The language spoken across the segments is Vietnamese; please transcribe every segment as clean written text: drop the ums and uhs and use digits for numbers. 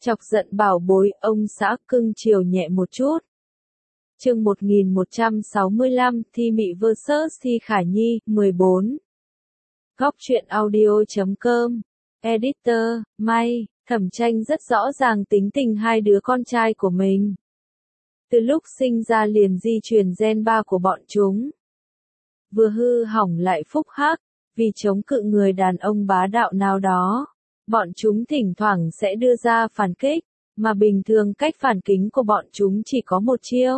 Chọc giận bảo bối, ông xã cưng chiều nhẹ một chút. Chương 1165, Thi Mị vs Thi Khả Nhi, 14. Góc truyện audio.com. Editor, May, Thẩm Tranh rất rõ ràng tính tình hai đứa con trai của mình. Từ lúc sinh ra liền di truyền gen 3 của bọn chúng. Vừa hư hỏng lại phúc hắc, vì chống cự người đàn ông bá đạo nào đó. Bọn chúng thỉnh thoảng sẽ đưa ra phản kích, mà bình thường cách phản kính của bọn chúng chỉ có một chiêu.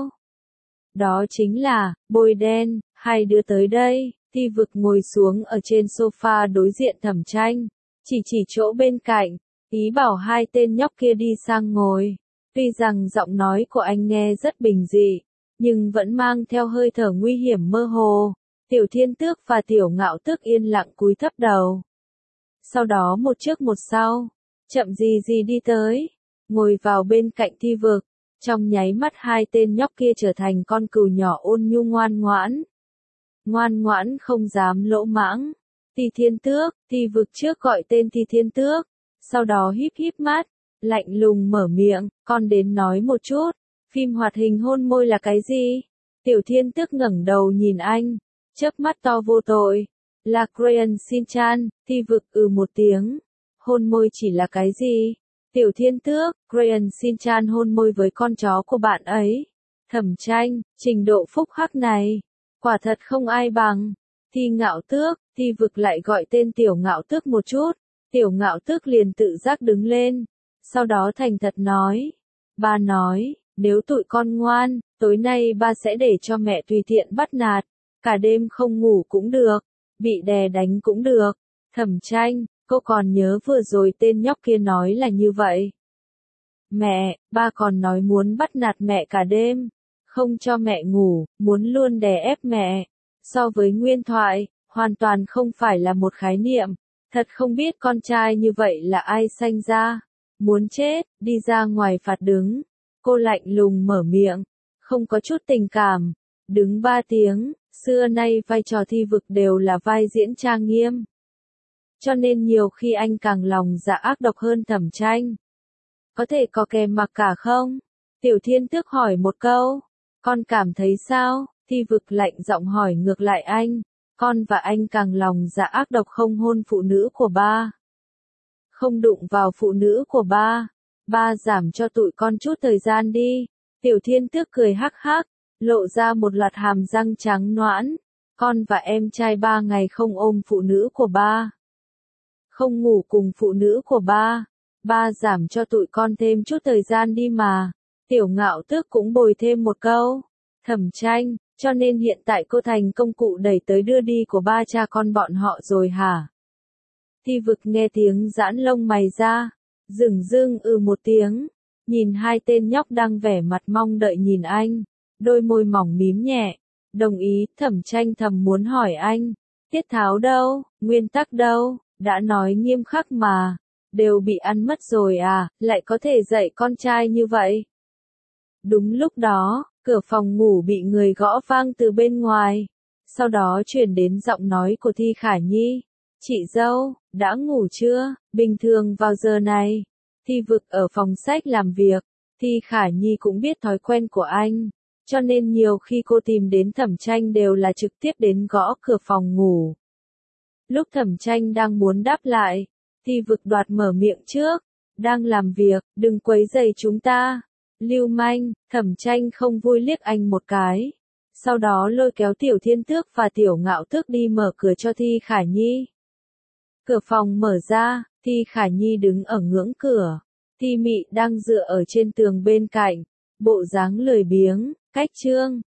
Đó chính là, bôi đen, hai đứa tới đây. Thi Vực ngồi xuống ở trên sofa đối diện Thẩm Tranh, chỉ chỗ bên cạnh, ý bảo hai tên nhóc kia đi sang ngồi. Tuy rằng giọng nói của anh nghe rất bình dị, nhưng vẫn mang theo hơi thở nguy hiểm mơ hồ. Tiểu Thiên Tước và Tiểu Ngạo Tước yên lặng cúi thấp đầu. Sau đó một trước một sau, chậm gì đi tới, ngồi vào bên cạnh Thi Vực. Trong nháy mắt hai tên nhóc kia trở thành con cừu nhỏ ôn nhu ngoan ngoãn. Ngoan ngoãn không dám lỗ mãng. Thi Thiên Tước, Thi Vực trước gọi tên Thi Thiên Tước, sau đó híp mắt, lạnh lùng mở miệng, con đến nói một chút, phim hoạt hình hôn môi là cái gì? Tiểu Thiên Tước ngẩng đầu nhìn anh, chớp mắt to vô tội, là Crayon Shin-chan. Thi Vực một tiếng, hôn môi chỉ là cái gì? Tiểu Thiên Tước, Crayon Shin-chan hôn môi với con chó của bạn ấy. Thẩm Tranh, trình độ phúc hắc này, quả thật không ai bằng. Thi Ngạo Tước, Thi Vực lại gọi tên Tiểu Ngạo Tước một chút, Tiểu Ngạo Tước liền tự giác đứng lên, sau đó thành thật nói. Ba nói, nếu tụi con ngoan, tối nay ba sẽ để cho mẹ tùy tiện bắt nạt, cả đêm không ngủ cũng được, bị đè đánh cũng được. Thẩm Tranh, cô còn nhớ vừa rồi tên nhóc kia nói là như vậy. Mẹ, ba còn nói muốn bắt nạt mẹ cả đêm, không cho mẹ ngủ, muốn luôn đè ép mẹ. So với nguyên thoại, hoàn toàn không phải là một khái niệm. Thật không biết con trai như vậy là ai sanh ra. Muốn chết, đi ra ngoài phạt đứng. Cô lạnh lùng mở miệng, không có chút tình cảm. Đứng 3 tiếng, xưa nay vai trò Thi Vực đều là vai diễn trang nghiêm. Cho nên nhiều khi anh càng lòng dạ ác độc hơn Thẩm Tranh. Có thể có kèm mặc cả không? Tiểu Thiên Tước hỏi một câu. Con cảm thấy sao? Thi Vực lạnh giọng hỏi ngược lại anh. Con và anh càng lòng dạ ác độc không hôn phụ nữ của ba. Không đụng vào phụ nữ của ba. Ba giảm cho tụi con chút thời gian đi. Tiểu Thiên Tước cười hắc hắc, lộ ra một loạt hàm răng trắng nõn. Con và em trai 3 ngày không ôm phụ nữ của ba. Không ngủ cùng phụ nữ của ba. Ba giảm cho tụi con thêm chút thời gian đi mà. Tiểu Ngạo Tước cũng bồi thêm một câu. Thẩm Tranh, cho nên hiện tại cô thành công cụ đẩy tới đưa đi của ba cha con bọn họ rồi hả? Thi Vực nghe tiếng giãn lông mày ra, dửng dưng một tiếng, nhìn hai tên nhóc đang vẻ mặt mong đợi nhìn anh, đôi môi mỏng mím nhẹ, đồng ý. Thẩm Tranh thầm muốn hỏi anh, tiết tháo đâu, nguyên tắc đâu, đã nói nghiêm khắc mà, đều bị ăn mất rồi à, lại có thể dạy con trai như vậy. Đúng lúc đó, cửa phòng ngủ bị người gõ vang từ bên ngoài, sau đó truyền đến giọng nói của Thi Khả Nhi. Chị dâu, đã ngủ chưa? Bình thường vào giờ này, Thi Vực ở phòng sách làm việc, Thi Khả Nhi cũng biết thói quen của anh, cho nên nhiều khi cô tìm đến Thẩm Tranh đều là trực tiếp đến gõ cửa phòng ngủ. Lúc Thẩm Tranh đang muốn đáp lại, Thi Vực đoạt mở miệng trước, đang làm việc, đừng quấy rầy chúng ta. Lưu manh. Thẩm Tranh không vui liếc anh một cái, sau đó lôi kéo Tiểu Thiên Tước và Tiểu Ngạo Tước đi mở cửa cho Thi Khả Nhi. Cửa phòng mở ra, Thi Khả Nhi đứng ở ngưỡng cửa, Thi Mị đang dựa ở trên tường bên cạnh, bộ dáng lười biếng, cách chương.